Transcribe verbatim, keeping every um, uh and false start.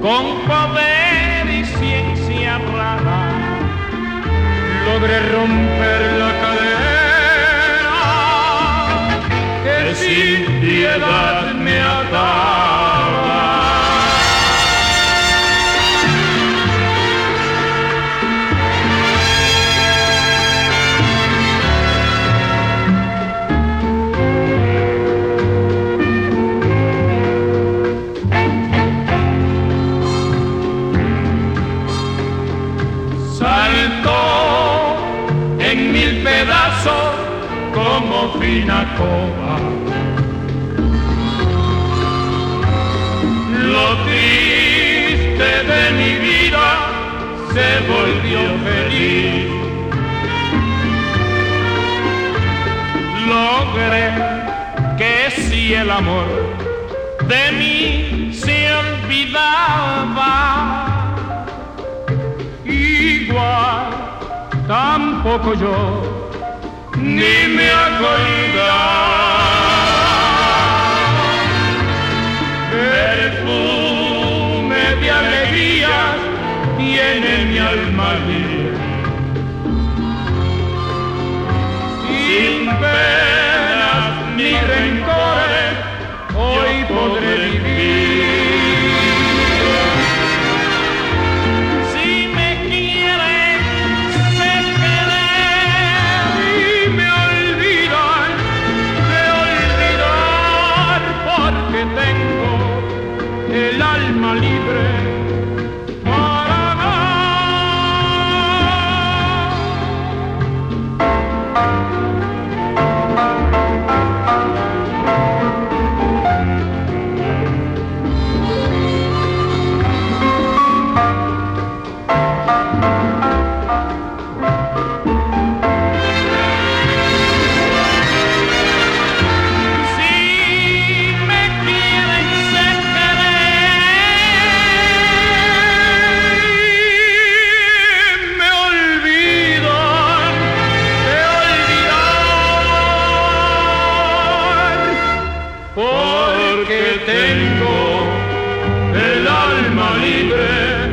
con poder y ciencia rara, logré romper la cadena que sin piedad me ataba. Saltó en mil pedazos como fina coba. Lo triste de mi vida se volvió feliz. Logré que si el amor de mí se olvidaba, igual tampoco yo ni me acordaba. Perfume de alegría tiene mi alma libre, sin penas ni rencores hoy podré vivir. Tengo el alma libre para porque tengo el alma libre.